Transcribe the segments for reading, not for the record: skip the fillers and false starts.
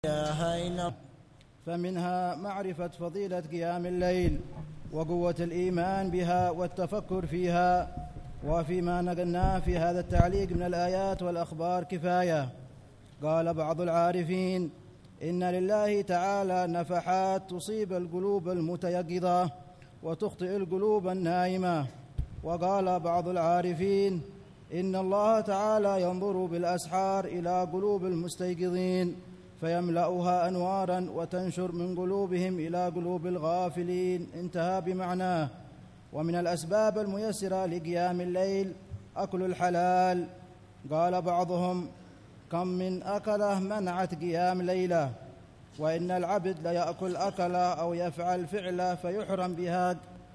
إله إلا الله. فمنها معرفة فضيلة قيام الليل وقوة الإيمان بها والتفكر فيها. وفيما نقلناه في هذا التعليق من الآيات والأخبار كفاية. قال بعض العارفين: إن لله تعالى نفحات تصيب القلوب المتيقظة وتخطئ القلوب النائمة. وقال بعض العارفين: إن الله تعالى ينظر بالأسحار إلى قلوب المستيقظين فيملأها أنوارا وتنشر من قلوبهم إلى قلوب الغافلين. انتهى بمعناه. ومن الأسباب الميسرة لقيام الليل أكل الحلال. قال بعضهم: كم من أكلة منعت قيام ليلة، وإن العبد ليأكل أكلة أو يفعل فعلة فيحرم بها،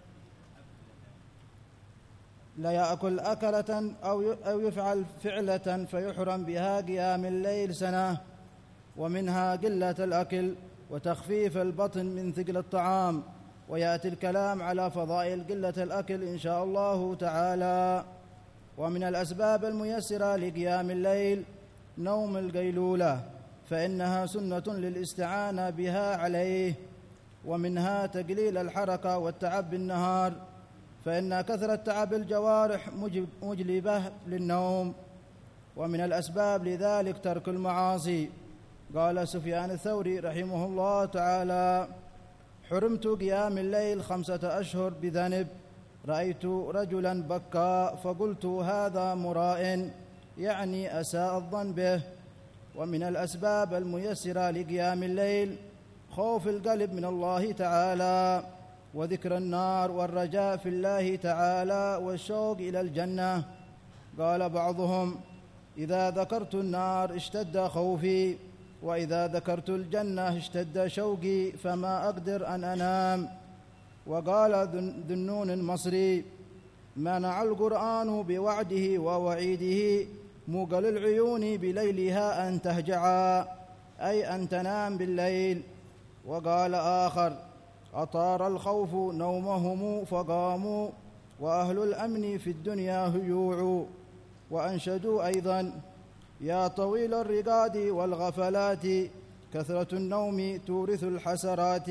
ليأكل أكلة أو يفعل فعلة فيحرم بها قيام الليل سنة. ومنها قلة الأكل وتخفيف البطن من ثقل الطعام، ويأتي الكلام على فضائل قلة الأكل إن شاء الله تعالى. ومن الأسباب الميسرة لقيام الليل نوم القيلولة، فإنها سنة للاستعانة بها عليه. ومنها تقليل الحركة والتعب بالنهار، فإن كثرة تعب الجوارح مجلبة للنوم. ومن الأسباب لذلك ترك المعاصي. قال سفيان الثوري رحمه الله تعالى: حرمت قيام الليل 5 أشهر بذنب، رأيت رجلا بكى فقلت هذا مراء، يعني أساء الظن به. ومن الأسباب الميسرة لقيام الليل خوف القلب من الله تعالى، وذكر النار والرجاء في الله تعالى والشوق إلى الجنة. قال بعضهم: إذا ذكرت النار اشتد خوفي، وإذا ذكرت الجنة اشتد شوقي فما أقدر أن أنام. وقال ذنون المصري: منع القرآن بوعده ووعيده موقل العيون بليلها أن تهجعا، أي أن تنام بالليل. وقال آخر: أطار الخوف نومهم فقاموا، وأهل الأمن في الدنيا هيوع. وأنشدوا أيضا: يا طويل الرقاد والغفلات كثرة النوم تورث الحسرات.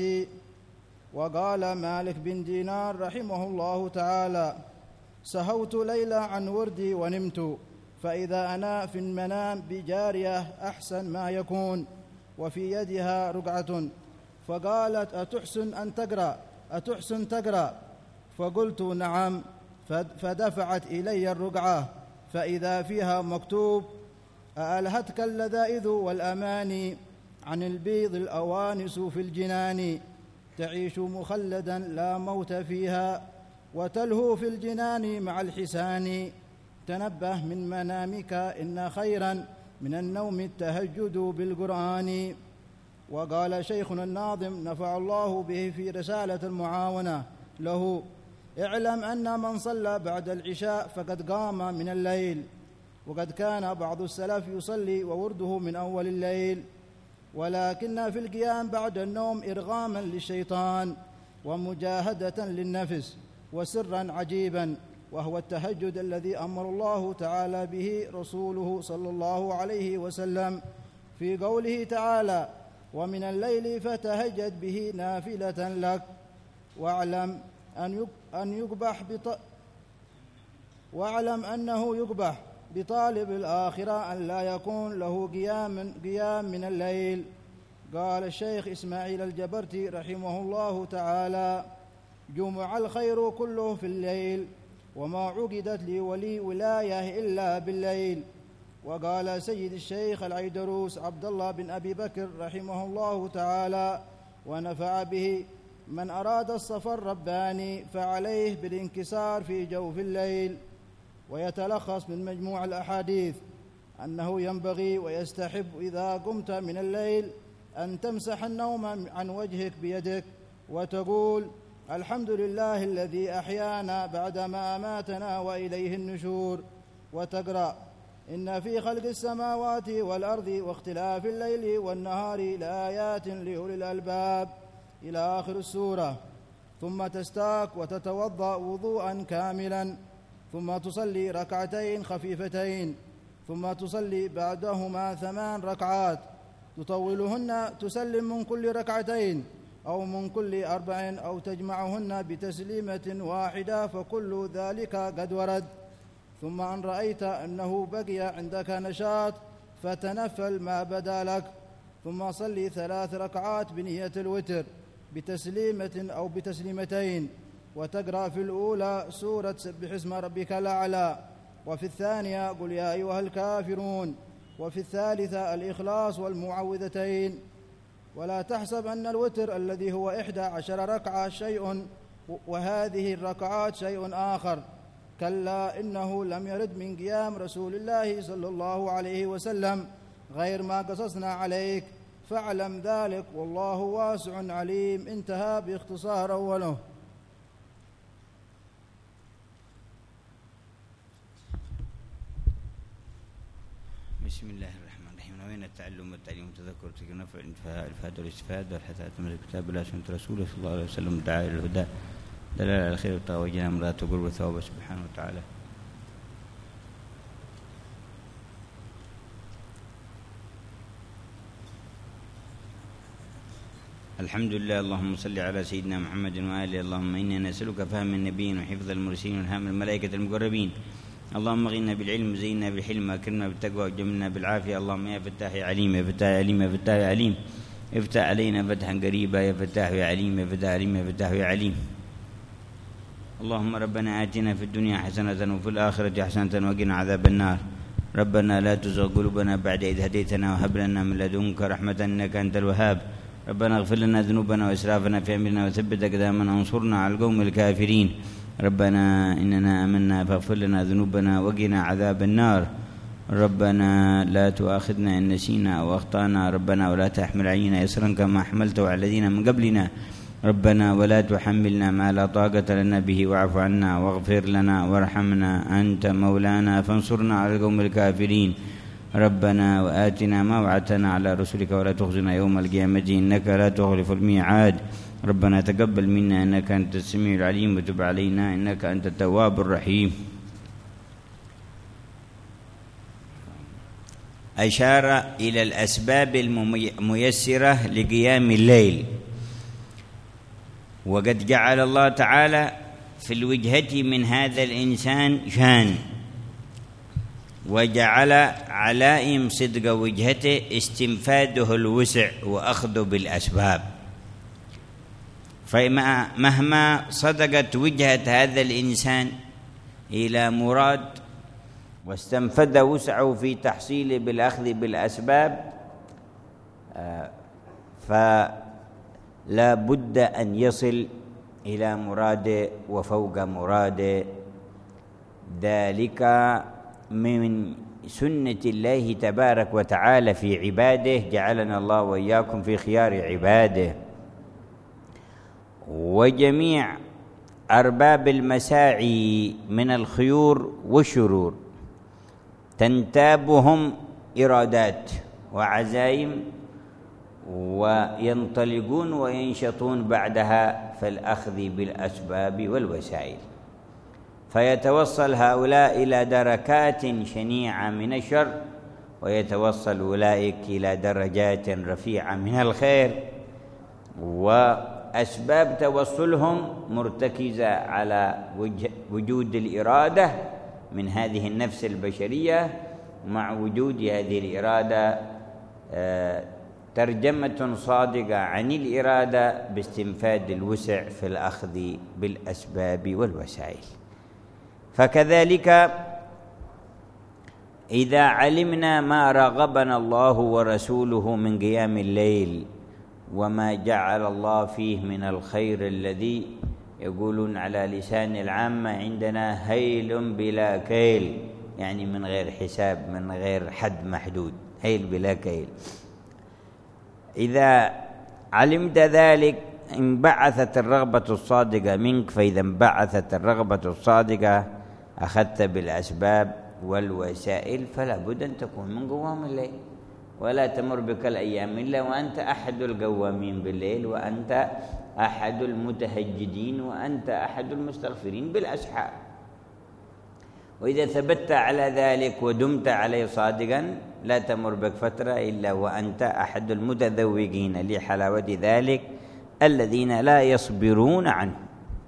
وقال مالك بن دينار رحمه الله تعالى: سهوت ليلة عن وردي ونمت، فإذا أنا في المنام بجارية أحسن ما يكون وفي يدها رقعة، فقالت: أتحسن تقرأ؟ فقلت: نعم. فدفعت إلي الرقعة فإذا فيها مكتوب: أألهتك اللذائذ والأماني عن البيض الأوانس في الجنان، تعيش مخلدا لا موت فيها وتلهو في الجنان مع الحسان، تنبه من منامك إن خيرا من النوم التهجد بالقرآن. وقال شيخنا الناظم نفع الله به في رسالة المعاونة له: اعلم أن من صلى بعد العشاء فقد قام من الليل. وقد كان بعض السلف يصلي وورده من أول الليل، ولكن في القيام بعد النوم إرغاما للشيطان ومجاهدة للنفس وسرا عجيبا، وهو التهجد الذي أمر الله تعالى به رسوله صلى الله عليه وسلم في قوله تعالى: ومن الليل فتهجد به نافلة لك. واعلم أنه يقبح بطالب الآخرة أن لا يكون له قيام من الليل. قال الشيخ إسماعيل الجبرتي رحمه الله تعالى: جمع الخير كله في الليل، وما عقدت لي ولي ولاية إلا بالليل. وقال سيد الشيخ العيدروس عبد الله بن أبي بكر رحمه الله تعالى ونفع به: من أراد الصفا الرباني فعليه بالانكسار في جوف الليل. ويتلخص من مجموع الأحاديث أنه ينبغي ويستحب إذا قمت من الليل أن تمسح النوم عن وجهك بيدك وتقول: الحمد لله الذي أحيانا بعدما أماتنا وإليه النشور. وتقرأ: إن في خلق السماوات والأرض واختلاف الليل والنهار لآيات لأولي الألباب إلى آخر السورة. ثم تستاك وتتوضأ وضوءا كاملا، ثم تصلي ركعتين خفيفتين، ثم تصلي بعدهما 8 ركعات، تطولهن تسلم من كل ركعتين أو من كل 4 أو تجمعهن بتسليمة واحدة، فكل ذلك قد ورد. ثم أن رأيت أنه بقي عندك نشاط فتنفل ما بدا لك، ثم صلي 3 ركعات بنية الوتر بتسليمة أو بتسليمتين، وتقرأ في الأولى سورة سبح اسم ربك الأعلى، وفي الثانية قل يا أيها الكافرون، وفي الثالثة الإخلاص والمعوذتين. ولا تحسب أن الوتر الذي هو 11 ركعة شيء وهذه الركعات شيء آخر، كلا إنه لم يرد من قيام رسول الله صلى الله عليه وسلم غير ما قصصنا عليك، فاعلم ذلك والله واسع عليم. انتهى باختصار أوله. بسم الله الرحمن الرحيم. نوينا التعلم والتعليم والتذكر والتذكير والنفع والإفادة والاستفادة والحثاث من الكتاب والسنة سنة رسوله صلى الله عليه وسلم، دعاء إلى الهدى دلالة على الخير والتقوى وجنى مرضات وقرب وثوابه سبحانه وتعالى. الحمد لله. اللهم صل على سيدنا محمد وآله. اللهم إنا نسألك فهم النبيين وحفظ المرسلين والهام الملائكة المقربين. اللهم اغننا بالعلم وزينا بالحلم واكرمنا بالتقوى وجملنا بالعافية. اللهم يا فتاح يا عليم، يا فتاح يا عليم، يا فتاح يا عليم، افتح علينا فتحا قريبا، يا فتاح يا عليم، يا فتاح يا عليم، يا فتاح يا عليم. اللهم ربنا آتنا في الدنيا حسنة وفي الآخرة حسنة وقنا عذاب النار. ربنا لا تزغ قلوبنا بعد إذ هديتنا وهب لنا من لدنك رحمة إنك أنت الوهاب. ربنا اغفر لنا ذنوبنا وإسرافنا في أمرنا وثبت أقدامنا وانصرنا على القوم الكافرين. ربنا إننا آمنا فاغفر لنا ذنوبنا وقنا عذاب النار. ربنا لا تؤاخذنا إن نسينا أو أخطأنا. ربنا ولا تحمل علينا إصرا كما حملته على الذين من قبلنا. ربنا ولا تحملنا ما لا طاقة لنا به واعف عنا واغفر لنا وارحمنا أنت مولانا فانصرنا على القوم الكافرين. ربنا وآتنا ما وعدتنا على رسلك ولا تخزنا يوم القيامة إنك لا تخلف الميعاد. ربنا تقبل منا إنك أنت السميع العليم وتب علينا إنك أنت التواب الرحيم. أشار إلى الأسباب الميسرة لقيام الليل، وقد جعل الله تعالى في الوجهة من هذا الإنسان شان، وجعل علائم صدق وجهته استنفاده الوسع وأخذه بالأسباب. فمهما صدقت وجهة هذا الإنسان إلى مراد واستنفد وسعه في تحصيله بالأخذ بالأسباب، فلا بد أن يصل إلى مراده وفوق مراده. ذلك من سنة الله تبارك وتعالى في عباده، جعلنا الله وإياكم في خيار عباده. وجميع أرباب المساعي من الخيور والشرور تنتابهم إرادات وعزائم، وينطلقون وينشطون بعدها في الأخذ بالأسباب والوسائل، فيتوصل هؤلاء إلى دركات شنيعة من الشر، ويتوصل أولئك إلى درجات رفيعة من الخير. وأسباب توصلهم مرتكزة على وجود الإرادة من هذه النفس البشرية، مع وجود هذه الإرادة ترجمة صادقة عن الإرادة باستنفاد الوسع في الأخذ بالأسباب والوسائل. فكذلك إذا علمنا ما رغبنا الله ورسوله من قيام الليل وما جعل الله فيه من الخير الذي يقولون على لسان العامة عندنا هيل بلا كيل، يعني من غير حساب، من غير حد محدود، هيل بلا كيل. إذا علمت ذلك انبعثت الرغبة الصادقة منك، فإذا انبعثت الرغبة الصادقة أخذت بالأسباب والوسائل، فلا بد أن تكون من قوام الليل، ولا تمر بك الأيام إلا وأنت أحد القوامين بالليل، وأنت أحد المتهجدين، وأنت أحد المستغفرين بالأسحار. وإذا ثبت على ذلك ودمت عليه صادقا لا تمر بك فترة إلا وأنت أحد المتذوقين لحلاوة ذلك الذين لا يصبرون عنه،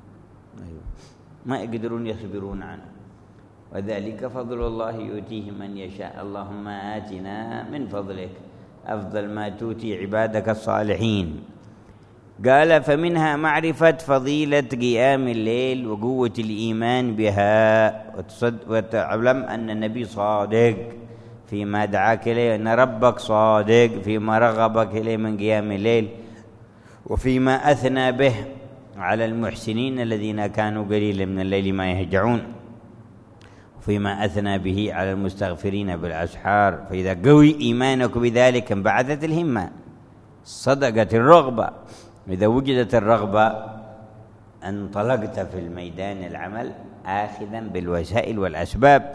ما يقدرون يصبرون عنه، وذلك فضل الله يؤتيه من يشاء. اللهم آتنا من فضلك أفضل ما تؤتي عبادك الصالحين. قال فمنها معرفة فضيلة قيام الليل وقوة الإيمان بها، وتعلم أن النبي صادق فيما دعاك إليه، أن ربك صادق فيما رغبك إليه من قيام الليل، وفيما أثنى به على المحسنين الذين كانوا قليلا من الليل ما يهجعون، وفيما أثنى به على المستغفرين بالأسحار. فإذا قوي إيمانك بذلك انبعثت الهمة، صدقت الرغبة. إذا وجدت الرغبة انطلقت في الميدان العمل آخذا بالوسائل والأسباب.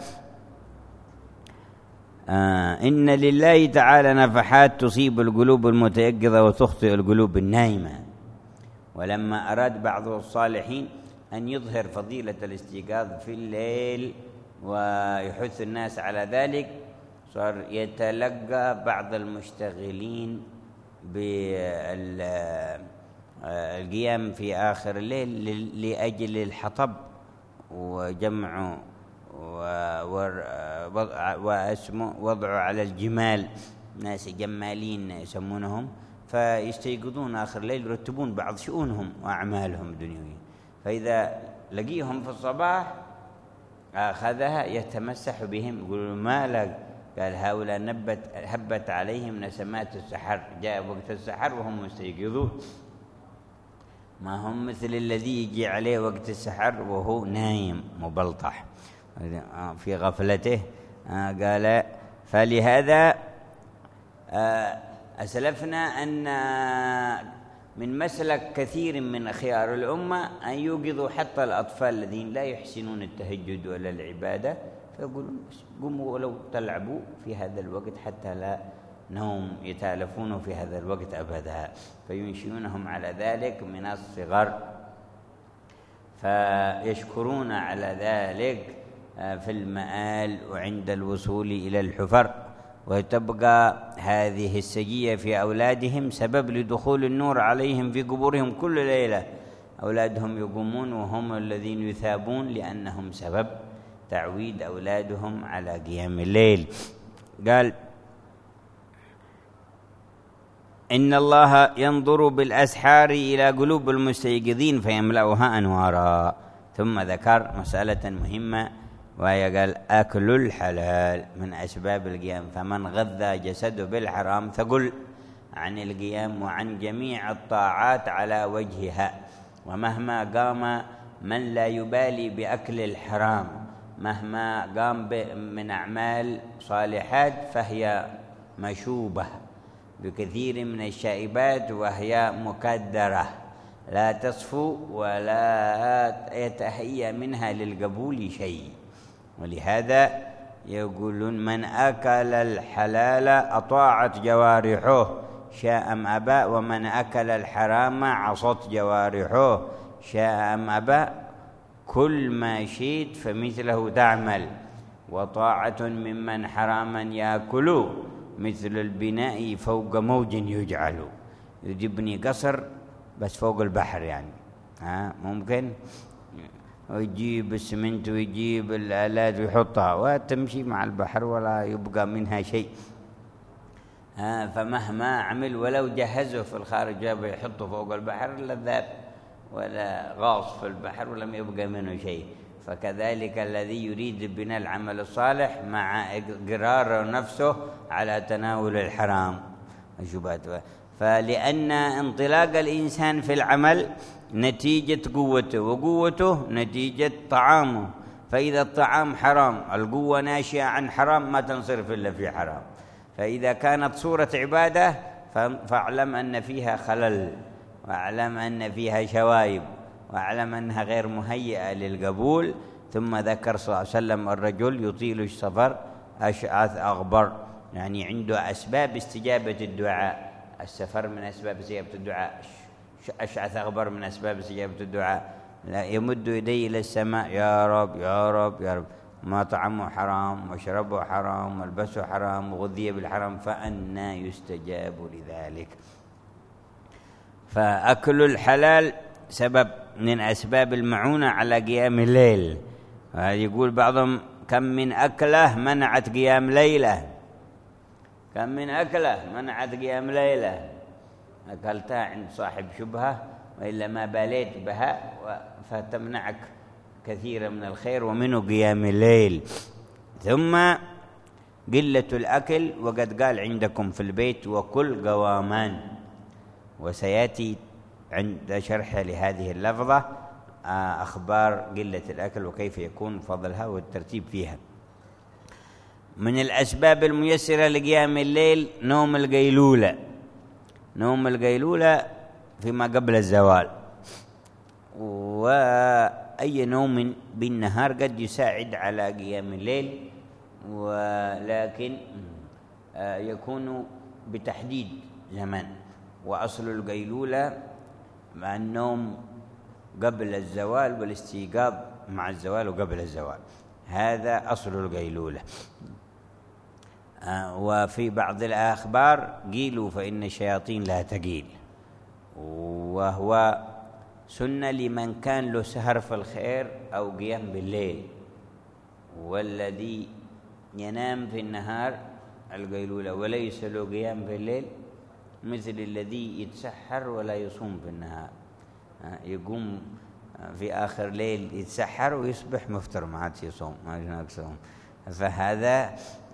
إن لله تعالى نفحات تصيب القلوب المتيقظة وتخطئ القلوب النائمة. ولما أراد بعض الصالحين أن يظهر فضيلة الاستيقاظ في الليل ويحث الناس على ذلك، صار يتلقى بعض المشتغلين بالقيام في آخر الليل لأجل الحطب وجمع ووضعه على الجمال، ناس جمالين يسمونهم، فيستيقظون آخر الليل يرتبون بعض شؤونهم وأعمالهم الدنيوية، فإذا لقيهم في الصباح أخذها يتمسح بهم، يقولون ما لك؟ قال هؤلاء هبت عليهم نسمات السحر، جاء وقت السحر وهم مستيقظون، ما هم مثل الذي يجي عليه وقت السحر وهو نايم مبلطح في غفلته. قال فلهذا أسلفنا أن من مسلك كثير من خيار الأمة أن يوقظوا حتى الأطفال الذين لا يحسنون التهجد ولا العبادة، فيقولون قوموا ولو تلعبوا في هذا الوقت حتى لا نوم يتالفون في هذا الوقت أبدا، فينشئونهم على ذلك من الصغر، فيشكرون على ذلك في المآل وعند الوصول إلى الحفر. وتبقى هذه السجية في أولادهم سبب لدخول النور عليهم في قبورهم كل ليلة، أولادهم يقومون وهم الذين يثابون لأنهم سبب تعويد أولادهم على قيام الليل. قال إن الله ينظر بالأسحار إلى قلوب المستيقظين فيملأها أنوارا. ثم ذكر مسألة مهمة وهي قال أكل الحلال من أسباب القيام، فمن غذى جسده بالحرام ثقل عن القيام وعن جميع الطاعات على وجهها. ومهما قام من لا يبالي بأكل الحرام، مهما قام من أعمال صالحات فهي مشوبة بكثير من الشائبات وهي مكدرة لا تصفو ولا يتهيأ منها للقبول شيء. ولهذا يقولون من أكل الحلال أطاعت جوارحه شاء أم أبى، ومن أكل الحرام عصت جوارحه شاء أم أبى، كل ما شئت فمثله تعمل، وطاعة ممن حراما يأكل مثل البناء فوق موج يجعل. يجبني قصر بس فوق البحر، يعني ممكن ويجيب السمنت ويجيب الآلات ويحطها وتمشي مع البحر ولا يبقى منها شيء. فمهما عمل ولو جهزه في الخارج جاب يحطه فوق البحر لا ذاب ولا غاص في البحر ولم يبقى منه شيء. فكذلك الذي يريد بناء العمل الصالح مع إقرار نفسه على تناول الحرام الشبهات، فلأن انطلاق الإنسان في العمل نتيجة قوته، وقوته نتيجة طعامه، فإذا الطعام حرام القوة ناشئة عن حرام ما تنصرف إلا في حرام. فإذا كانت صورة عبادة فاعلم أن فيها خلل، واعلم أن فيها شوائب، واعلم أنها غير مهيئة للقبول. ثم ذكر صلى الله عليه وسلم الرجل يطيل السفر أشعث أغبر، يعني عنده أسباب استجابة الدعاء. السفر من أسباب استجابة الدعاء، أشعث أغبر من أسباب استجابة الدعاء. لا يمد يديه إلى السماء يا رب يا رب يا رب، ما طعمه حرام وشربه حرام والبسه حرام وغذي بالحرام، فأنى يستجاب لذلك؟ فأكل الحلال سبب من أسباب المعونة على قيام الليل. يقول بعضهم: كم من أكلة منعت قيام ليلة، كم من أكلة منعت قيام ليلة، أكلتها عند صاحب شبهة وإلا ما باليت بها فتمنعك كثيرا من الخير ومنه قيام الليل. ثم قلة الأكل، وقد قال عندكم في البيت: وكل قوامان. وسيأتي عند شرح لهذه اللفظة أخبار قلة الأكل وكيف يكون فضلها والترتيب فيها. من الأسباب الميسرة لقيام الليل نوم القيلولة، نوم القيلولة فيما قبل الزوال. وأي نوم بالنهار قد يساعد على قيام الليل، ولكن يكون بتحديد زمان. وأصل القيلولة مع النوم قبل الزوال والاستيقاظ مع الزوال وقبل الزوال، هذا أصل القيلولة. وفي بعض الأخبار قيلوا فإن الشياطين لا تقيل، وهو سنة لمن كان له سهر في الخير أو قيام بالليل. والذي ينام في النهار القيلولة وليس له قيام في الليل مثل الذي يتسحر ولا يصوم في النهار، يقوم في آخر ليل يتسحر ويصبح مفطر ما عاد يصوم، ما يصوم. فهذا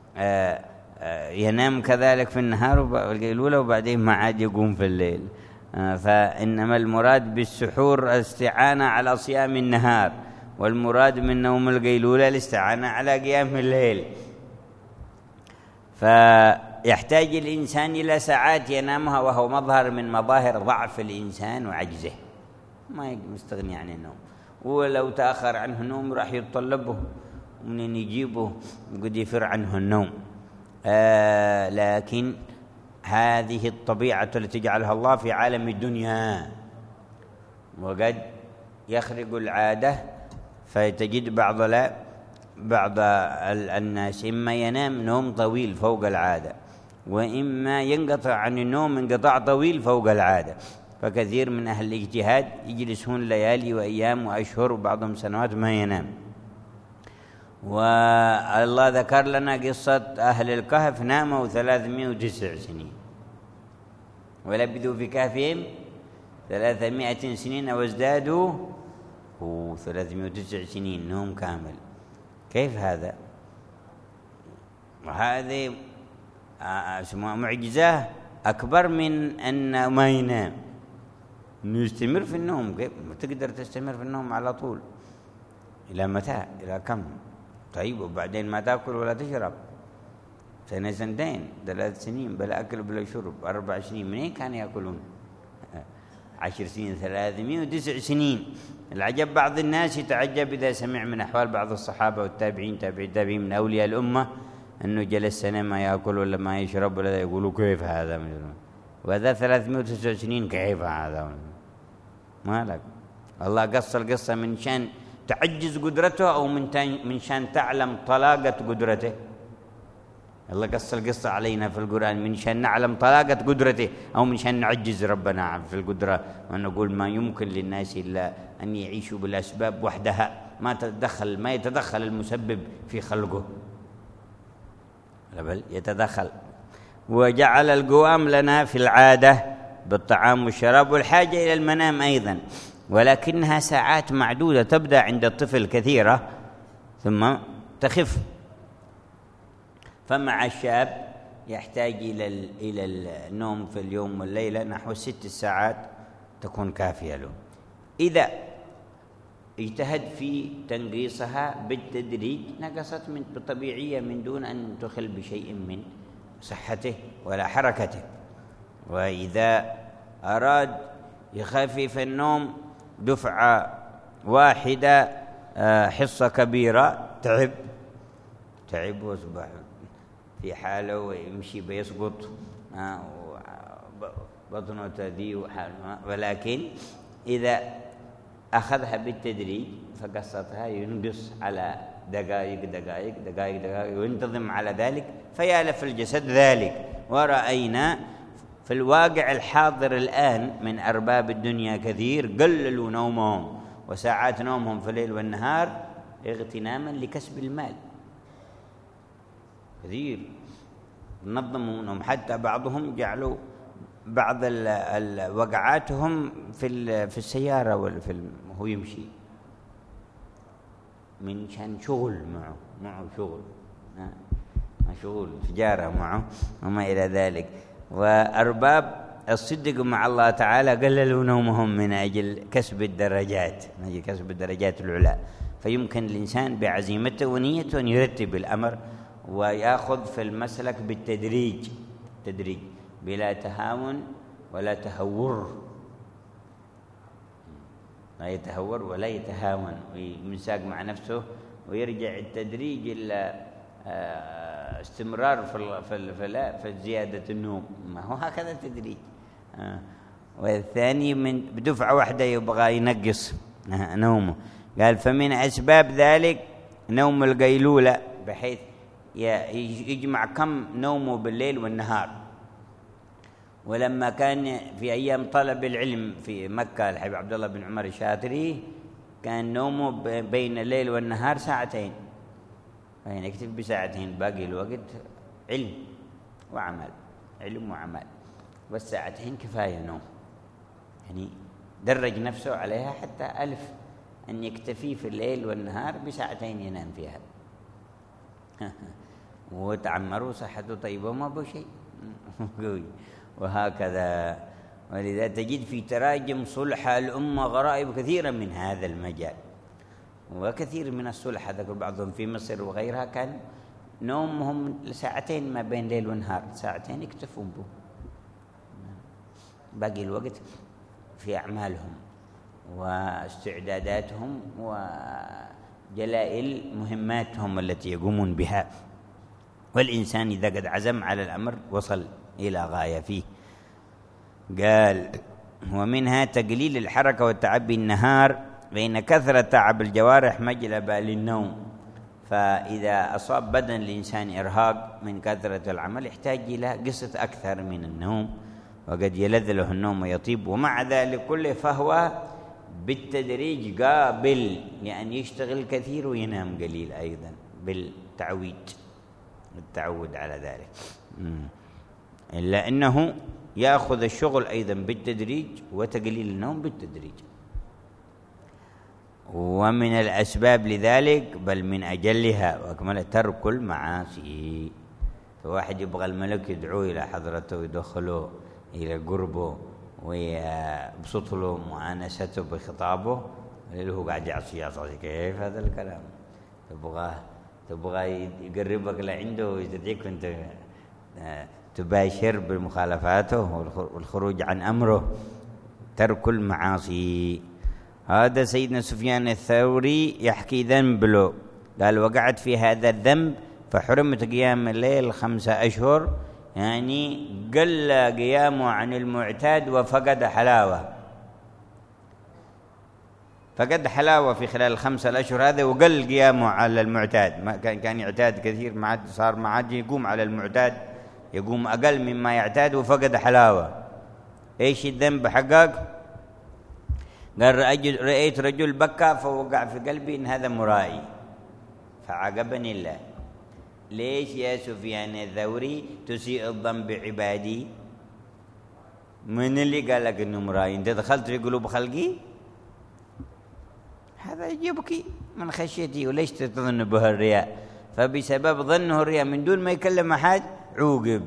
ينام كذلك في النهار والقيلولة وبعدين ما عاد يقوم في الليل. فإنما المراد بالسحور الاستعانة على صيام النهار، والمراد من نوم القيلولة الاستعانة على قيام الليل. فيحتاج الإنسان إلى ساعات ينامها، وهو مظهر من مظاهر ضعف الإنسان وعجزه، ما مستغني عن النوم. ولو تأخر عنه النوم راح يتطلبه ومن يجيبه قد يفر عنه النوم. لكن هذه الطبيعة التي جعلها الله في عالم الدنيا، وقد يخرق العادة فتجد بعض الناس إما ينام نوم طويل فوق العادة، وإما ينقطع عن النوم انقطاع طويل فوق العادة. فكثير من أهل الاجتهاد يجلسون ليالي وأيام وأشهر وبعضهم سنوات ما ينام. والله ذكر لنا قصة أهل الكهف، ناموا 309 سنين ولبثوا في كهفهم 300 سنين وازدادوا 309 سنين نوم كامل. كيف هذا؟ وهذه معجزة أكبر من أن ما ينام، أنه يستمر في النوم. كيف تقدر تستمر في النوم على طول؟ إلى متى؟ إلى كم؟ طيب وبعدين ما تأكل ولا تشرب سنة سنتين 3 سنين بلا أكل بلا شرب 4 سنين، منين كانوا يأكلون؟ 10 سنين 309 سنين. العجب بعض الناس يتعجب إذا سمع من أحوال بعض الصحابة والتابعين تابعي التابعين من أولياء الأمة أنه جلس سنة ما يأكل ولا ما يشرب ولا، يقولوا كيف هذا؟ وهذا 309 سنين كيف هذا؟ ما لك. الله قص القصة من شان تعجز قدرته أو من شان تعلم طلاقة قدرته. الله قص القصة علينا في القرآن من شان نعلم طلاقة قدرته أو من شان نعجز ربنا في القدرة ونقول ما يمكن للناس إلا أن يعيشوا بالأسباب وحدها، ما يتدخل المسبب في خلقه، بل يتدخل. وجعل القوام لنا في العادة بالطعام والشراب والحاجة إلى المنام أيضا، ولكنها ساعات معدودة تبدأ عند الطفل كثيرة ثم تخف. فمع الشاب يحتاج إلى النوم في اليوم والليلة نحو 6 ساعات تكون كافية له. إذا اجتهد في تنقيصها بالتدريج نقصت بطبيعية من دون أن تخل بشيء من صحته ولا حركته. وإذا أراد يخفف النوم دفعة واحدة حصة كبيرة تعب وصبح في حاله ويمشي بيسقط بطنه تذي. ولكن إذا أخذها بالتدريج فقصتها ينقص على دقائق وينتظم على ذلك فيألف الجسد ذلك. ورأينا في الواقع الحاضر الآن من أرباب الدنيا كثير قللوا نومهم وساعات نومهم في الليل والنهار اغتناما لكسب المال. كثير نظموا نوم، حتى بعضهم جعلوا بعض وقعاتهم في السيارة وهو يمشي من شان شغل معه شغل تجارة معه وما إلى ذلك. وأرباب الصدق مع الله تعالى قللوا نومهم من أجل كسب الدرجات، العلى. فيمكن الإنسان بعزيمته ونيته أن يرتب الأمر ويأخذ في المسلك بالتدريج بلا تهاون ولا تهور، لا يتهور ولا يتهاون، وينساق مع نفسه ويرجع التدريج إلى استمرار في زيادة النوم. ما هو هكذا التدريج. والثاني من بدفعة واحدة يبغى ينقص نومه. قال فمن أسباب ذلك نوم القيلولة، بحيث يجمع كم نومه بالليل والنهار. ولما كان في أيام طلب العلم في مكة الحبيب عبد الله بن عمر الشاطري كان نومه بين الليل والنهار ساعتين، فهنا يكتب بساعتين، باقي الوقت علم وعمل، والساعتين كفاية نوم. يعني درج نفسه عليها حتى ألف أن يكتفي في الليل والنهار بساعتين ينام فيها وتعمروا صحته طيبة ما بو شيء وهكذا. ولذا تجد في تراجم صلح الأمة غرائب كثيرة من هذا المجال، وكثير من الصلح ذكر بعضهم في مصر وغيرها كان نومهم ساعتين ما بين ليل ونهار، ساعتين يكتفون به، باقي الوقت في أعمالهم واستعداداتهم وجلائل مهماتهم التي يقومون بها. والإنسان إذا قد عزم على الأمر وصل إلى غاية فيه. قال ومنها تقليل الحركة والتعب بالنهار، فإن كثرة تعب الجوارح مجلبة للنوم، فإذا أصاب بدن الإنسان إرهاق من كثرة العمل يحتاج إلى قسط أكثر من النوم، وقد يلذ له النوم ويطيب. ومع ذلك كله فهو بالتدريج قابل لأن يشتغل كثير وينام قليل أيضا بالتعود على ذلك، إلا أنه يأخذ الشغل أيضا بالتدريج وتقليل النوم بالتدريج. ومن الأسباب لذلك بل من أجلها وأكملها ترك المعاصي. فواحد يبغى الملك يدعوه إلى حضرته ويدخله إلى قربه ويبسط له مؤانسته بخطابه، هو قاعد يعصي. كيف هذا الكلام؟ تبغى يقربك لعنده ويستدعيك وانت تباشر بمخالفاته والخروج عن أمره. ترك المعاصي. هذا سيدنا سفيان الثوري يحكي ذنب له، قال وقعت في هذا الذنب فحرمت قيام الليل 5 أشهر، يعني قل قيامه عن المعتاد وفقد حلاوة في خلال 5 الأشهر هذا، وقل قيامه على المعتاد. ما كان يعتاد كثير، ما عاد يقوم على المعتاد، يقوم أقل مما يعتاد وفقد حلاوة. إيش الذنب حقك؟ قال رأيت رجل بكى فوقع في قلبي إن هذا مرائي فعاقبني الله. ليش يا سفيان الثوري تسيء الظن بعبادي؟ من اللي قال لك إنه مرائي؟ أنت دخلت في قلوب خلقي؟ هذا يبكي من خشيتي. وليش تظن به الرياء؟ فبسبب ظنه الرياء من دون ما يكلم أحد عوقب.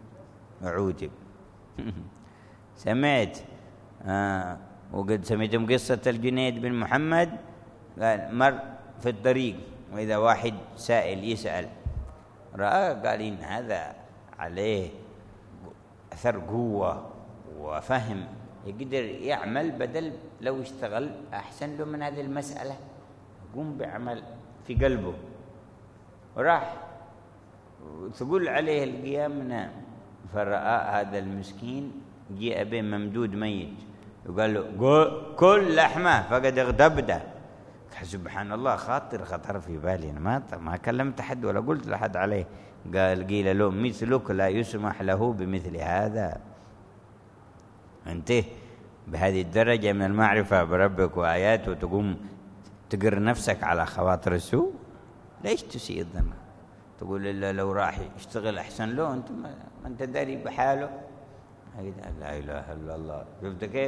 سمعت وقد سمعتم قصة الجنيد بن محمد، قال مر في الطريق وإذا واحد سائل يسأل رأى، قال إن هذا عليه أثر قوة وفهم يقدر يعمل، بدل لو اشتغل أحسن له من هذه المسألة، يقوم بعمل في قلبه. وراح تقول عليه القيام نام، فرأى هذا المسكين جاء به ممدود ميت، وقال له كل لحمه، فقد اغتبته سبحان الله، خطر في بالي، أنا ما كلمت حد ولا قلت لحد عليه. قيل له مثلك لا يسمح له بمثل هذا. أنت بهذه الدرجة من المعرفة بربك وآياته تقوم تقر نفسك على خواطر السوء؟ ليش تسيء الظن؟ تقول إلا لو راح يشتغل أحسن له، أنت ما أنت داري بحاله. لا إله إلا الله. شفت كيف؟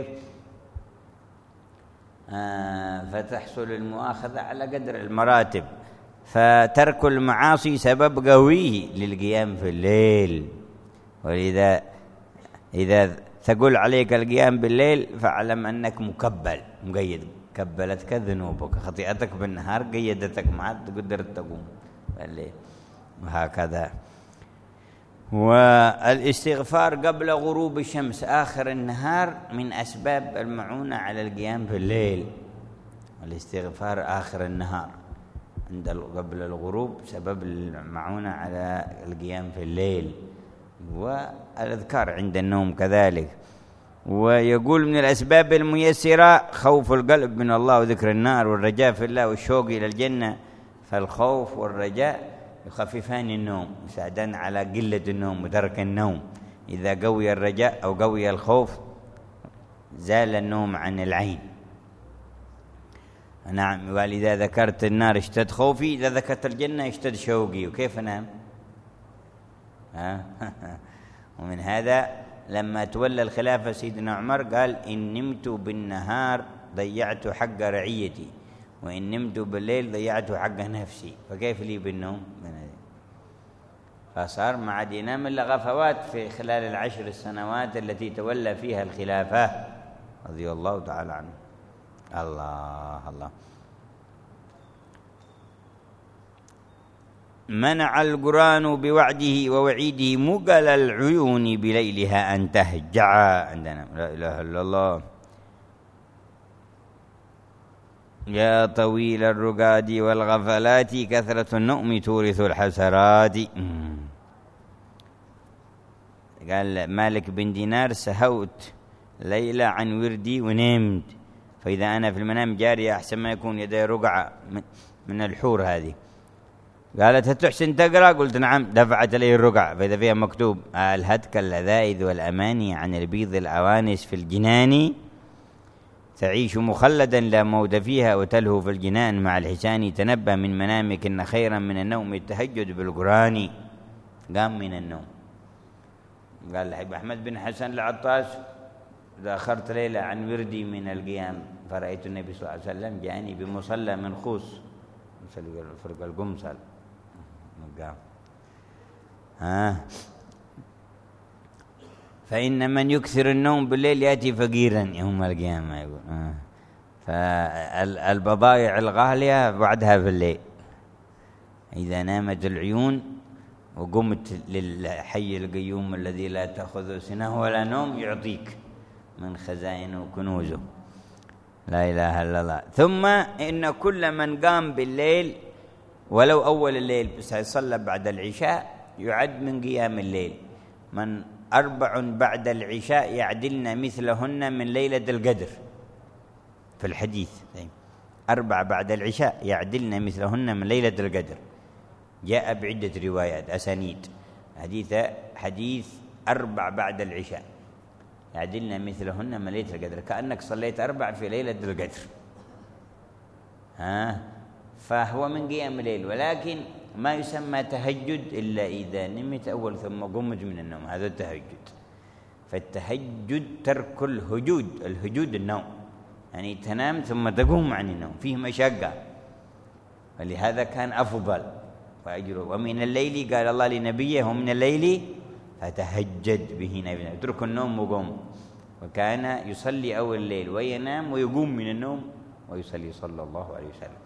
فتحصل المؤاخذة على قدر المراتب. فترك المعاصي سبب قوي للقيام في الليل. ولذا إذا ثقل عليك القيام بالليل فاعلم أنك مقيد. كبلتك ذنوبك، خطيئتك بالنهار قيدتك، ما تقدر تقوم بالليل، وهكذا. والاستغفار قبل غروب الشمس آخر النهار من أسباب المعونة على القيام في الليل. الاستغفار آخر النهار قبل الغروب سبب المعونة على القيام في الليل. والأذكار عند النوم كذلك. ويقول من الأسباب الميسرة خوف القلب من الله وذكر النار والرجاء في الله والشوق إلى الجنة. فالخوف والرجاء يخففان النوم، يساعدان على قلة النوم وترك النوم. إذا قوي الرجاء أو قوي الخوف زال النوم عن العين. نعم. وإذا ذكرت النار اشتد خوفي، إذا ذكرت الجنة اشتد شوقي. وكيف أنام؟ ومن هذا لما تولى الخلافة سيدنا عمر قال إن نمت بالنهار ضيعت حق رعيتي، وإن نمت بالليل ضيعت حق نفسي، فكيف لي بالنوم؟ فصار ما عاد ينام إلا غفوات في خلال العشر السنوات التي تولى فيها الخلافة رضي الله تعالى عنه. الله. منع القرآن بوعده ووعيده مقل العيون بليلها أن تهجع. عندنا لا إله إلا الله. يا طويل الرقاد والغفلات كثرة النوم تورث الحسرات. قال مالك بن دينار سهوت ليلة عن وردي ونمت، فإذا أنا في المنام جارية أحسن ما يكون يدي رقعة من الحور هذه. قالت هتحسن تقرأ؟ قلت نعم. دفعت لي الرقع فإذا فيها مكتوب ألهتك اللذائذ والأماني عن البيض الأوانس في الجنان، تعيش مخلدا لا موت فيها وتلهو في الجنان مع الحسان، تنبه من منامك إن خيرا من النوم التهجد بالقرآن. قام من النوم. قال الحبيب أحمد بن حسن العطاس إذا أخرت ليلة عن وردي من القيام فرأيت النبي صلى الله عليه وسلم جاءني بمصلى منخوص فرق القمصل قام. فإن من يكثر النوم بالليل يأتي فقيرا يوم القيامة. يقول فالبضائع الغالية بعدها في الليل. إذا نامت العيون وقمت للحي القيوم الذي لا تأخذه سنة ولا نوم يعطيك من خزائنه وكنوزه. لا إله إلا الله. ثم إن كل من قام بالليل ولو أول الليل بس يصلى بعد العشاء يعد من قيام الليل. من 4 بعد العشاء يعدلن مثلهن من ليلة القدر في الحديث. 4 بعد العشاء يعدلن مثلهن من ليلة القدر. جاء بعدة روايات أسانيد حديث 4 بعد العشاء يعدلن مثلهن من ليلة القدر، كأنك صليت 4 في ليلة القدر. فهو من قيام الليل، ولكن ما يسمى تهجد إلا إذا نمت أول ثم قمت من النوم، هذا التهجد. فالتهجد ترك الهجود النوم، يعني تنام ثم تقوم عن النوم، فيه مشقة، ولهذا كان أفضل وأجره. ومن الليل قال الله لنبيه ومن الليل فتهجد به نبينا، اترك النوم وقوم. وكان يصلي أول الليل وينام ويقوم من النوم ويصلي صلى الله عليه وسلم.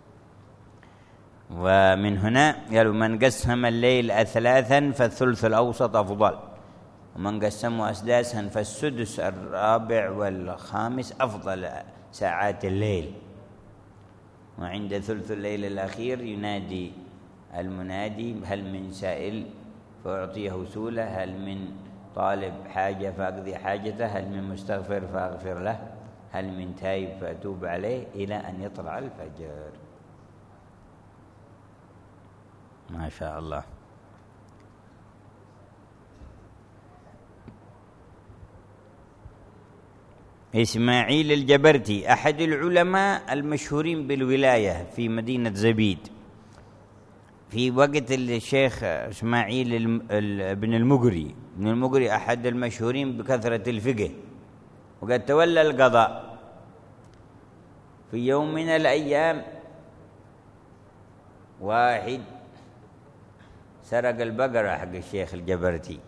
ومن هنا قالوا من قسم الليل 3 فالثلث الأوسط أفضل، ومن قسمه أسداسا فالسدس الرابع والخامس أفضل ساعات الليل. وعند ثلث الليل الأخير ينادي المنادي هل من سائل فأعطيه سؤله، هل من طالب حاجة فأقضي حاجته، هل من مستغفر فأغفر له. هل من تائب فأتوب عليه إلى أن يطلع الفجر. ما شاء الله. إسماعيل الجبرتي أحد العلماء المشهورين بالولاية في مدينة زبيد في وقت الشيخ إسماعيل بن المقري أحد المشهورين بكثرة الفقه، وقد تولى القضاء. في يوم من الأيام واحد سرق البقرة حق الشيخ الجبرتي،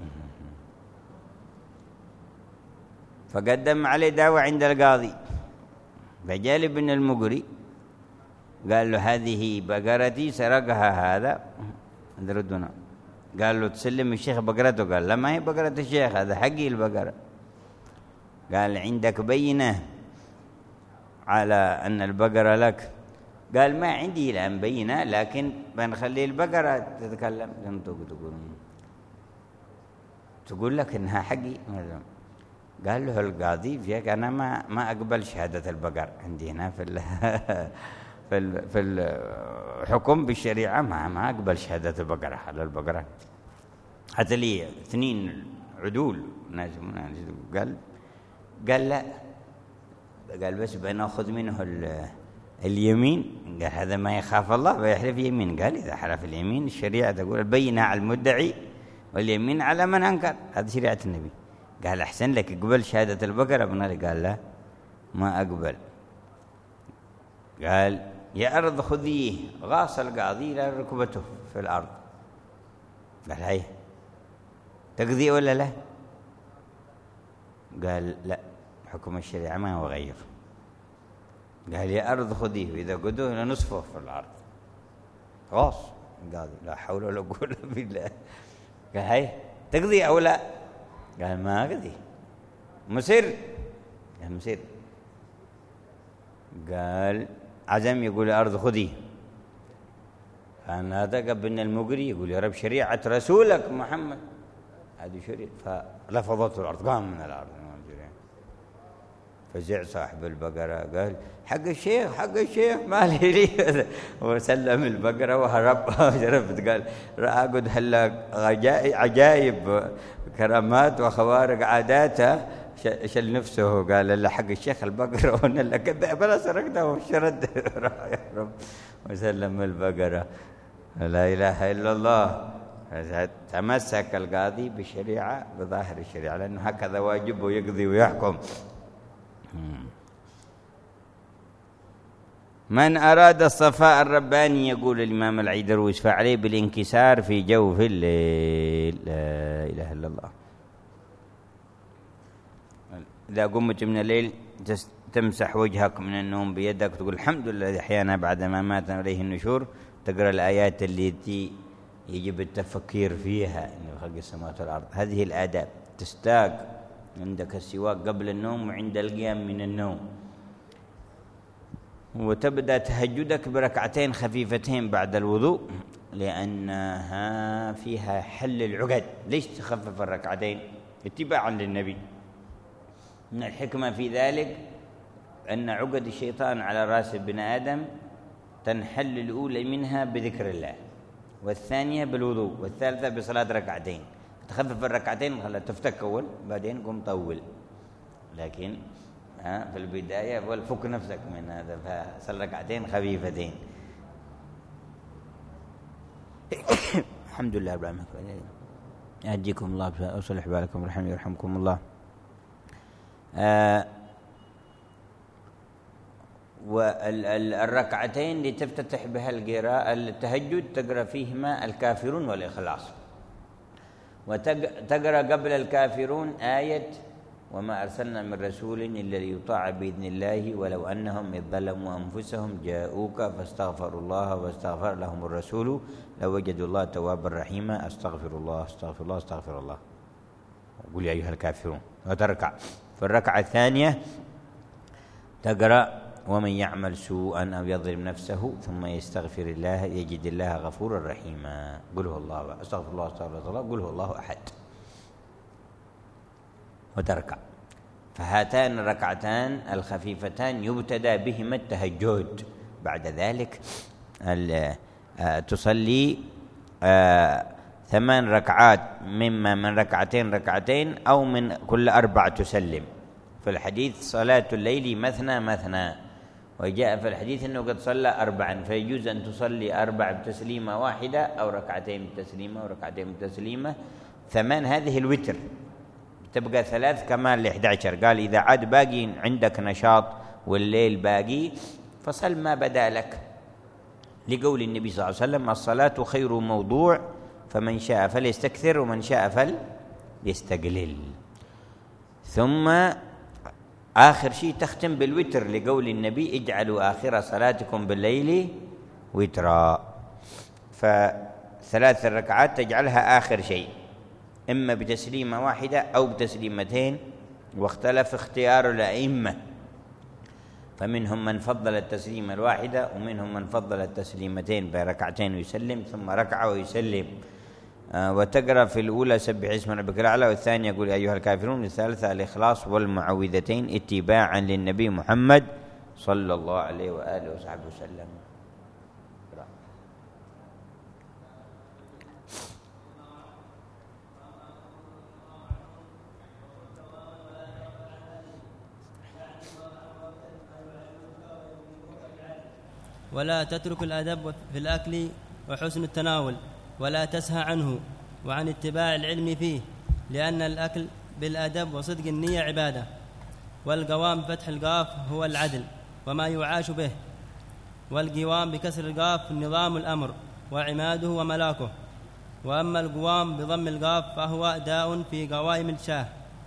فقدم عليه دعوة عند القاضي، فجاء ابن المقري قال له هذه بقرتي سرقها هذا ردنا. قال له تسلم الشيخ بقرته؟ قال لا، ما هي بقرة الشيخ، هذا حقي البقرة. قال عندك بينة على أن البقرة لك؟ قال ما عندي الآن بينة، لكن بنخلي البقرة تتكلم. تقول لك إنها حقي. قال له القاضي فيك أنا ما أقبل شهادة البقر عندي هنا في الحكم بالشريعة، ما أقبل شهادة البقرة على البقرة، حتى لي 2 عدول قال لا، قال بس بناخذ منه اليمين. قال هذا ما يخاف الله ويحلف يمين. قال إذا حلف اليمين الشريعة تقول البينة على المدعي واليمين على من أنكر، هذه شريعة النبي. قال أحسن لك اقبل شهادة البقرة ابن. قال لا ما أقبل. قال يا أرض خذيه. غاص القاضي إلى ركبته في الأرض. قال هاي تقضي ولا لا؟ قال لا، حكم الشريعة ما هو غير. قال يا أرض خذيه، وإذا قدوه لنصفه في الأرض. غاص القاضي، لا حول ولا قوة إلا بالله. قال هاي تقضي أو لا؟ قال ما أقضي. مسر؟ قال مسر. قال عزم يقول الأرض خذي. فنادى ابن المقري يقول يا رب شريعة رسولك محمد هذه شريعة. فلفظته الأرض، قام من الأرض. فزع صاحب البقرة قال حق الشيخ حق الشيخ ما لي. وسلم البقرة وهرب. قال رأى قد هلا عجائب كرامات وخوارق عاداته، شل نفسه. قال لا حق الشيخ البقرة وانا لا كذاب بلا سرقته وشرد. يا رب وسلم البقرة. لا إله إلا الله. تمسك القاضي بالشريعة بظاهر الشريعة، لأنه هكذا واجبه يقضي ويحكم. من أراد الصفاء الرباني يقول الإمام العيدروس فعليه بالانكسار في جوف الليل. لا إله إلا الله. إذا قمت من الليل تمسح وجهك من النوم بيدك تقول الحمد لله الذي أحيانا بعد ما مات عليه النشور. تقرأ الآيات التي يجب التفكير فيها إن خلق السماوات والأرض. هذه الآداب. تستاق عندك السواك قبل النوم وعند القيام من النوم. وتبدأ تهجدك بركعتين خفيفتين بعد الوضوء، لأنها فيها حل العقد. ليش تخفف الركعتين؟ اتباعا للنبي. من الحكمة في ذلك أن عقد الشيطان على رأس ابن آدم تنحل الأولى منها بذكر الله، والثانية بالوضوء، والثالثة بصلاة ركعتين. تخفف الركعتين خلا تفتك أول، بعدين قم طول. لكن في البداية فك نفسك من هذا، فصل ركعتين خفيفتين. الحمد لله رب العالمين. يهديكم الله ويصلح بالكم ورحمه يرحمكم الله. والركعتين اللي تفتتح بها القراءة التهجد تقرأ فيهما الكافرون والإخلاص، وتقرأ قبل الكافرون آية وما أرسلنا من رسول إلا ليطاع بإذن الله ولو أنهم إذ ظلموا أنفسهم جاءوك فاستغفروا الله واستغفر لهم الرسول لوجدوا الله توابا رحيما. أستغفر الله أستغفر الله أستغفر الله. قل يا أيها الكافرون. وتركع. في الركعة الثانية تقرأ ومن يعمل سوءا أو يظلم نفسه ثم يستغفر الله يجد الله غفورا رحيما. قل هو الله أستغفر الله أستغفر الله قل هو الله أحد. وتركع. فهاتان الركعتان الخفيفتان يبتدى بهما التهجد. بعد ذلك تصلي 8 ركعات، مما من ركعتين أو من كل 4 تسلم. في الحديث صلاة الليل مثنى مثنى، وجاء في الحديث أنه قد صلى 4، فيجوز أن تصلي 4 بتسليمة واحدة، أو 2 بتسليمة وركعتين بتسليمة. 8 هذه الوتر، تبقى 3 كمان ل11. قال إذا عاد باقي عندك نشاط والليل باقي فصل ما بدا لك، لقول النبي صلى الله عليه وسلم: الصلاة خير موضوع، فمن شاء فليستكثر ومن شاء فليستقلل. ثم آخر شيء تختم بالوتر، لقول النبي: اجعلوا آخر صلاتكم بالليل وترا. ف3 ركعات تجعلها آخر شيء، إما بتسليمة واحدة أو بتسليمتين، واختلف اختيار الأئمة، فمنهم من فضل التسليمة الواحدة، ومنهم من فضل التسليمتين بركعتين ويسلم، ثم ركعة ويسلم. وتقرأ في الأولى سبح اسم ربك الأعلى، والثانية يقول أيها الكافرون، والثالثة الإخلاص والمعوذتين اتباعا للنبي محمد صلى الله عليه وآله وصحبه وسلم. ولا تترك الأدب في الأكل وحسن التناول، ولا تسهى عنه وعن اتباع العلم فيه، لأن الأكل بالأدب وصدق النية عبادة. والقوام بفتح القاف هو العدل وما يعاش به، والقوام بكسر القاف نظام الأمر وعماده وملاكه. وأما القوام بضم القاف فهو داء في قوائم الشاه.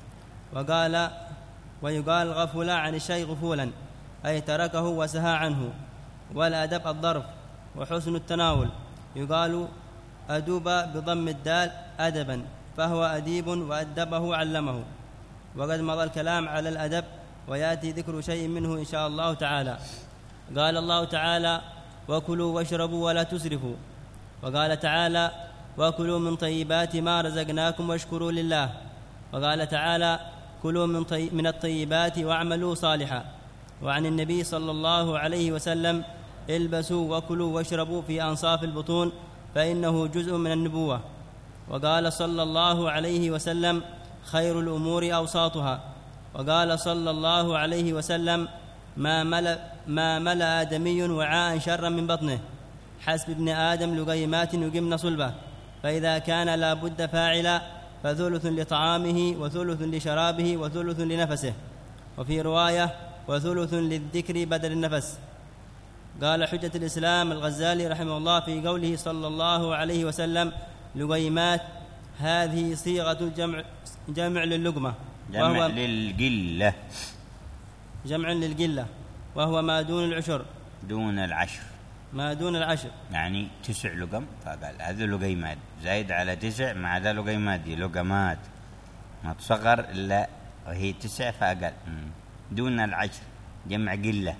ويقال غفل عن الشيء غفولا، أي تركه وسهى عنه. والأدب الظرف. وحسن التناول يقال أدب بضم الدال أدبا، فهو أديب وأدبه علمه. وقد مضى الكلام على الأدب، ويأتي ذكر شيء منه إن شاء الله تعالى. قال الله تعالى: وكلوا واشربوا ولا تسرفوا. وقال تعالى: وكلوا من طيبات ما رزقناكم واشكروا لله. وقال تعالى: كلوا من الطيبات واعملوا صالحا. وعن النبي صلى الله عليه وسلم: البسوا وكلوا واشربوا في أنصاف البطون، فإنه جزء من النبوة. وقال صلى الله عليه وسلم: خير الأمور أوساطها. وقال صلى الله عليه وسلم: ما ملأ آدمي وعاء شرا من بطنه، حسب ابن آدم لقيمات يقمن صلبه، فإذا كان لا بد فاعلا فثلث لطعامه وثلث لشرابه وثلث لنفسه. وفي رواية: وثلث للذكر بدل النفس. قال حجة الإسلام الغزالي رحمه الله في قوله صلى الله عليه وسلم: لقيمات، هذه صيغة جمع للقمة، جمع للقلة، جمع للقلة، وهو ما دون العشر، دون العشر، ما دون العشر، يعني 9 لقم. فقال هذا لقيمات، زايد على 9 مع ذا لقيمات، دي لقمات ما تصغر إلا وهي 9 فأقل. دون العشر جمع قلة.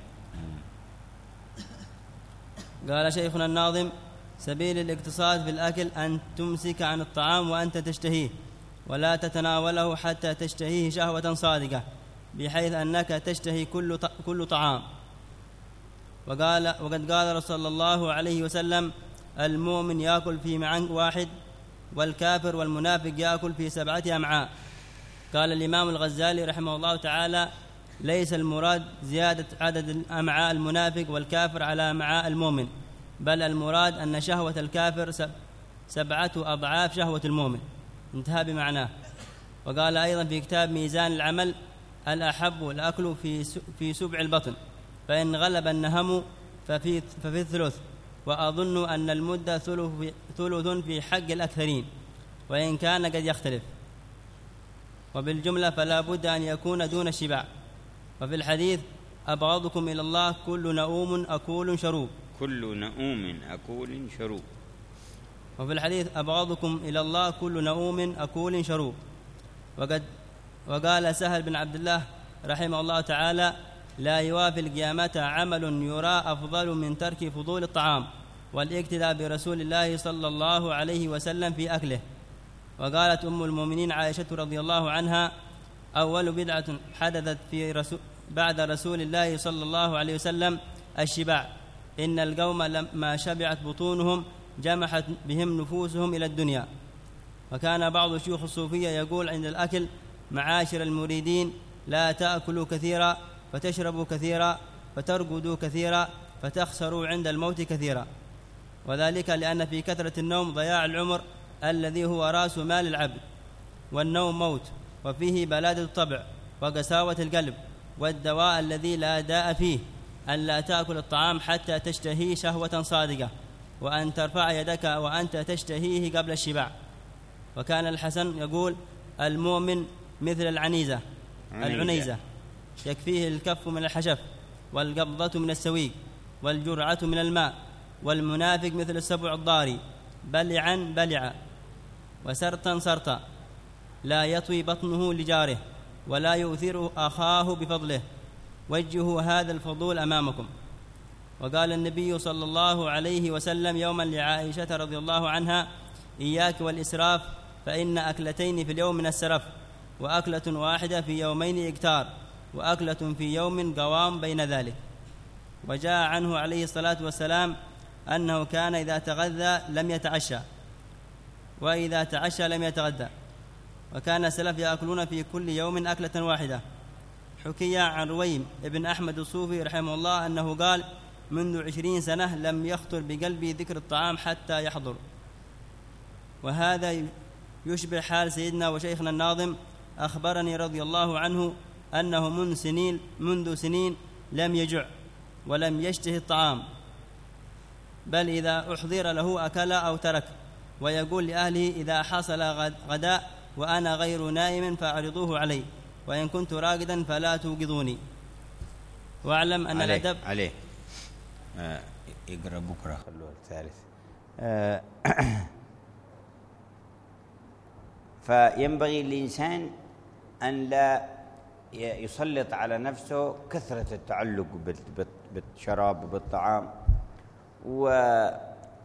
قال شيخنا الناظم: سبيل الاقتصاد في الأكل أن تمسك عن الطعام وأنت تشتهيه، ولا تتناوله حتى تشتهيه شهوة صادقة، بحيث أنك تشتهي كل طعام. وقد قال صلى الله عليه وسلم: المؤمن يأكل في معن واحد، والكافر والمنافق يأكل في 7 أمعاء. قال الإمام الغزالي رحمه الله تعالى: ليس المراد زيادة عدد أمعاء المنافق والكافر على أمعاء المؤمن، بل المراد أن شهوة الكافر 7 أضعاف شهوة المؤمن. انتهى بمعناه. وقال أيضا في كتاب ميزان العمل: الأحب الأكل في سبع البطن، فإن غلب النهم ففي الثلث، وأظن أن المدة ثلث في حق الأكثرين، وإن كان قد يختلف. وبالجملة فلا بد أن يكون دون الشبع. وفي الحديث: أبغضكم إلى الله كل نؤوم أكول شروب، كل نؤوم أكول شروب. وفي الحديث: أبغضكم إلى الله كل نؤوم أكول شروب. وقال سهل بن عبد الله رحمه الله تعالى: لا يوافي القيامة عمل يرى أفضل من ترك فضول الطعام والاقتداء برسول الله صلى الله عليه وسلم في أكله. وقالت أم المؤمنين عائشة رضي الله عنها: أول بدعة حدثت بعد رسول الله صلى الله عليه وسلم الشباع. إن القوم لما شبعت بطونهم جمحت بهم نفوسهم إلى الدنيا. وكان بعض شيوخ الصوفية يقول عند الأكل: معاشر المريدين، لا تأكلوا كثيرا فتشربوا كثيرا فترقدوا كثيرا فتخسروا عند الموت كثيرا. وذلك لأن في كثرة النوم ضياع العمر الذي هو رأس مال العبد، والنوم موت، وفيه بلادة الطبع وقساوة القلب، والدواء الذي لا داء فيه أن لا تأكل الطعام حتى تشتهي شهوة صادقة، وأن ترفع يدك وأنت تشتهيه قبل الشباع. وكان الحسن يقول: المؤمن مثل العنيزة يكفيه الكف من الحشف، والقبضة من السويق، والجرعة من الماء. والمنافق مثل السبع الضاري، بلعا وسرطا سرطا، لا يطوي بطنه لجاره، ولا يؤثر أخاه بفضله. وجهوا هذا الفضول أمامكم. وقال النبي صلى الله عليه وسلم يوما لعائشة رضي الله عنها: إياك والإسراف، فإن أكلتين في اليوم من السرف، وأكلة واحدة في يومين إكتار، وأكلة في يوم قوام بين ذلك. وجاء عنه عليه الصلاة والسلام أنه كان إذا تغذى لم يتعشى، وإذا تعشى لم يتغدى. وكان السلف يأكلون في كل يوم أكلة واحدة. حكي عن رويم ابن أحمد الصوفي رحمه الله أنه قال: منذ 20 سنة لم يخطر بقلبي ذكر الطعام حتى يحضر. وهذا يشبه حال سيدنا وشيخنا الناظم. أخبرني رضي الله عنه أنه منذ سنين لم يجع ولم يشتهي الطعام، بل إذا أحضر له أكل أو ترك. ويقول لأهله: إذا حصل غداء وأنا غير نائم فأعرضوه علي، وإن كنت راقدا فلا توقظوني. واعلم أن الأدب عليه يقرأ بكرة خلوه الثالث. فينبغي الإنسان أن لا يسلط على نفسه كثرة التعلق بالشراب وبالطعام وكثرة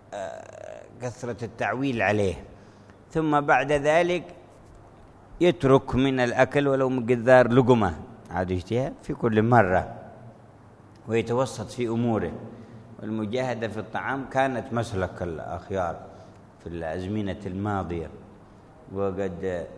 التعويل عليه، ثم بعد ذلك يترك من الأكل ولو مقدار لقمة عاد يشتهيها في كل مرة، ويتوسط في أموره. والمجاهدة في الطعام كانت مسلك الأخيار في الأزمنة الماضية، وقد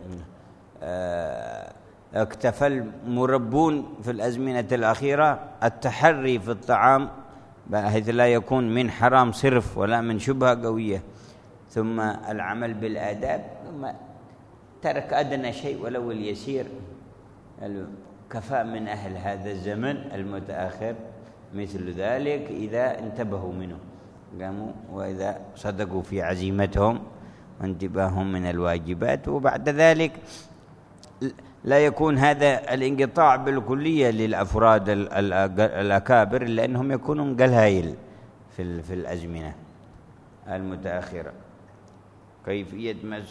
اكتفى المربون في الأزمنة الأخيرة التحري في الطعام بحيث لا يكون من حرام صرف ولا من شبهة قوية، ثم العمل بالآداب، ثم ترك أدنى شيء ولو اليسير. كفى من أهل هذا الزمن المتأخر مثل ذلك إذا انتبهوا منه قاموا، وإذا صدقوا في عزيمتهم وانتباههم من الواجبات. وبعد ذلك لا يكون هذا الانقطاع بالكلية للأفراد الأكابر، لأنهم يكونون قلائل في الأزمنة المتأخرة. كيفية مسح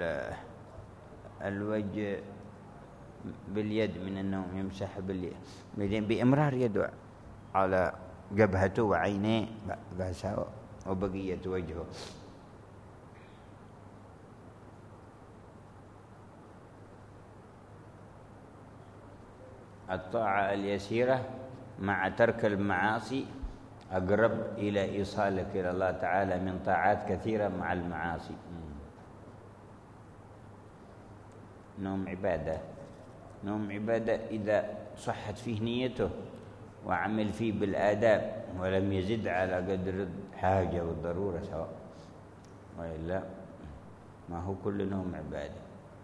الوجه باليد من النوم، يمسح باليدين بإمرار يده على جبهته وعينيه وبقية وجهه. الطاعة اليسيرة مع ترك المعاصي أقرب إلى إيصالك إلى الله تعالى من طاعات كثيرة مع المعاصي. نوم عبادة إذا صحت فيه نيته وعمل فيه بالآداب ولم يزد على قدر الحاجة والضرورة سواء، وإلا ما هو كل نوم عبادة.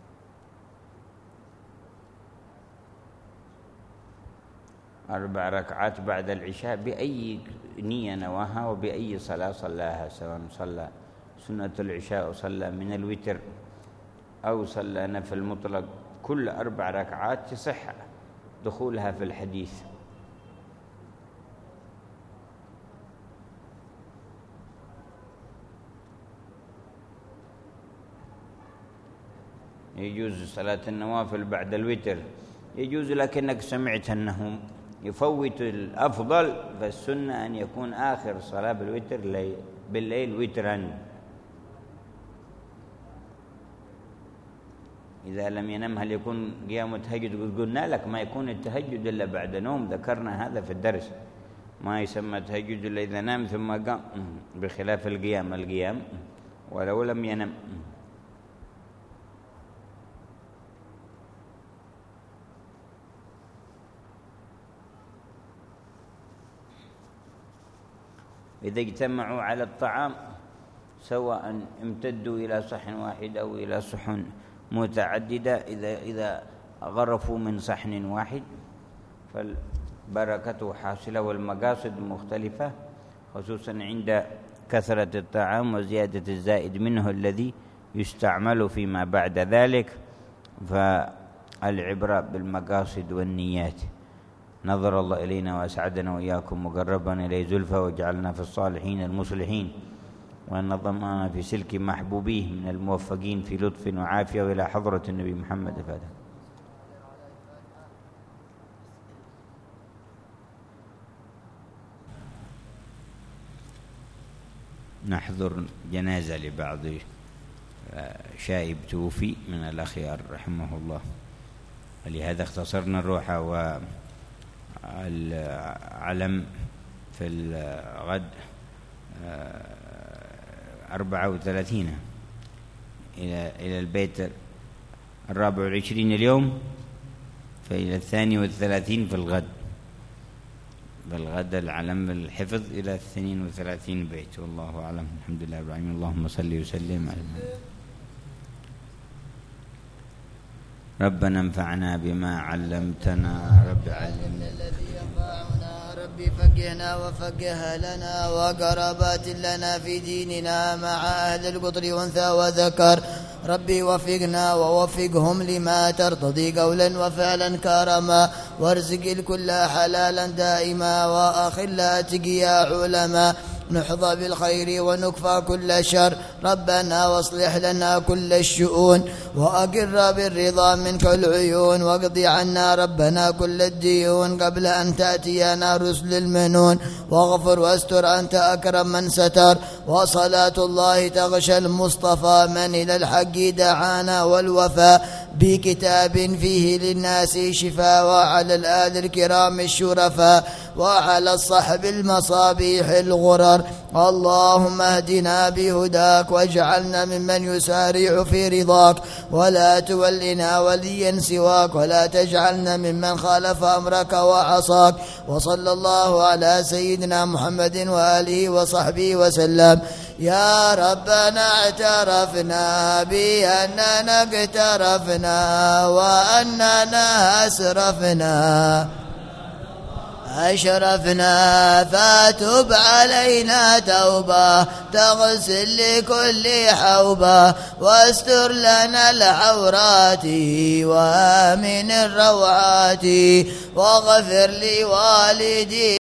أربع ركعات بعد العشاء بأي نية نواها وبأي صلاة صلاها، سواء صلى سنة العشاء وصلى من الوتر أو صلى نفل مطلق، كل 4 ركعات يصح دخولها في الحديث. يجوز صلاة النوافل بعد الوتر، يجوز، لكنك سمعت أنه يفوت الأفضل، فالسنة أن يكون آخر صلاة بالوتر بالليل وترا. إذا لم ينم هل يكون قيام التهجد؟ قلنا لك ما يكون التهجد إلا بعد نوم، ذكرنا هذا في الدرس، ما يسمى تهجد إلا إذا نام ثم قام، بخلاف القيام ولو لم ينم. إذا اجتمعوا على الطعام سواء امتدوا إلى صحن واحد أو إلى صحن متعددة، إذا غرفوا من صحن واحد فالبركة حاصلة والمقاصد مختلفة، خصوصا عند كثرة الطعام وزيادة الزائد منه الذي يستعمل فيما بعد ذلك، فالعبرة بالمقاصد والنيات. نظر الله إلينا وأسعدنا وإياكم وقربنا إليه زلفى وجعلنا في الصالحين المصلحين، وأن نظمنا في سلك محبوبيه من الموفقين في لطف وعافية، وإلى حضرة النبي محمد فاتح. نحضر جنازة لبعض شائب توفي من الأخيار رحمه الله، ولهذا اختصرنا الروحة والعلم في الغد 34 إلى البيت 24 اليوم، فإلى 32 في الغد. بالغد العلم الحفظ إلى 32 بيت، والله أعلم. الحمد لله رب العالمين. اللهم صل وسلم على محمد. ربنا انفعنا بما علمتنا، رب علمنا الذي ينفعنا، ربي فقهنا وفقه لنا وقربات لنا في ديننا مع أهل القطر وانثى وذكر. ربي وفقنا ووفقهم لما ترتضي قولا وفعلا كرما، وارزق الكل حلالا دائما، وأخلا تقيا علما، نحظى بالخير ونكفى كل شر. ربنا واصلح لنا كل الشؤون، وأقر بالرضا منك العيون، واقض عنا ربنا كل الديون قبل أن تأتينا رسل المنون، واغفر واستر أنت أكرم من ستر. وصلاة الله تغشى المصطفى من إلى الحق دعانا والوفاء، بكتاب فيه للناس شفاء، وعلى الآل الكرام الشرفاء، وعلى الصحب المصابيح الغرر. اللهم اهدنا بهداك، واجعلنا ممن يسارع في رضاك، ولا تولنا وليا سواك، ولا تجعلنا ممن خالف أمرك وعصاك. وصلى الله على سيدنا محمد وآله وصحبه وسلم. يا ربنا اعترفنا بأننا اقترفنا وأننا أشرفنا، فاتب علينا توبة تغسل لكل حوبة، واستر لنا العورات وآمن الروعات، واغفر لوالدي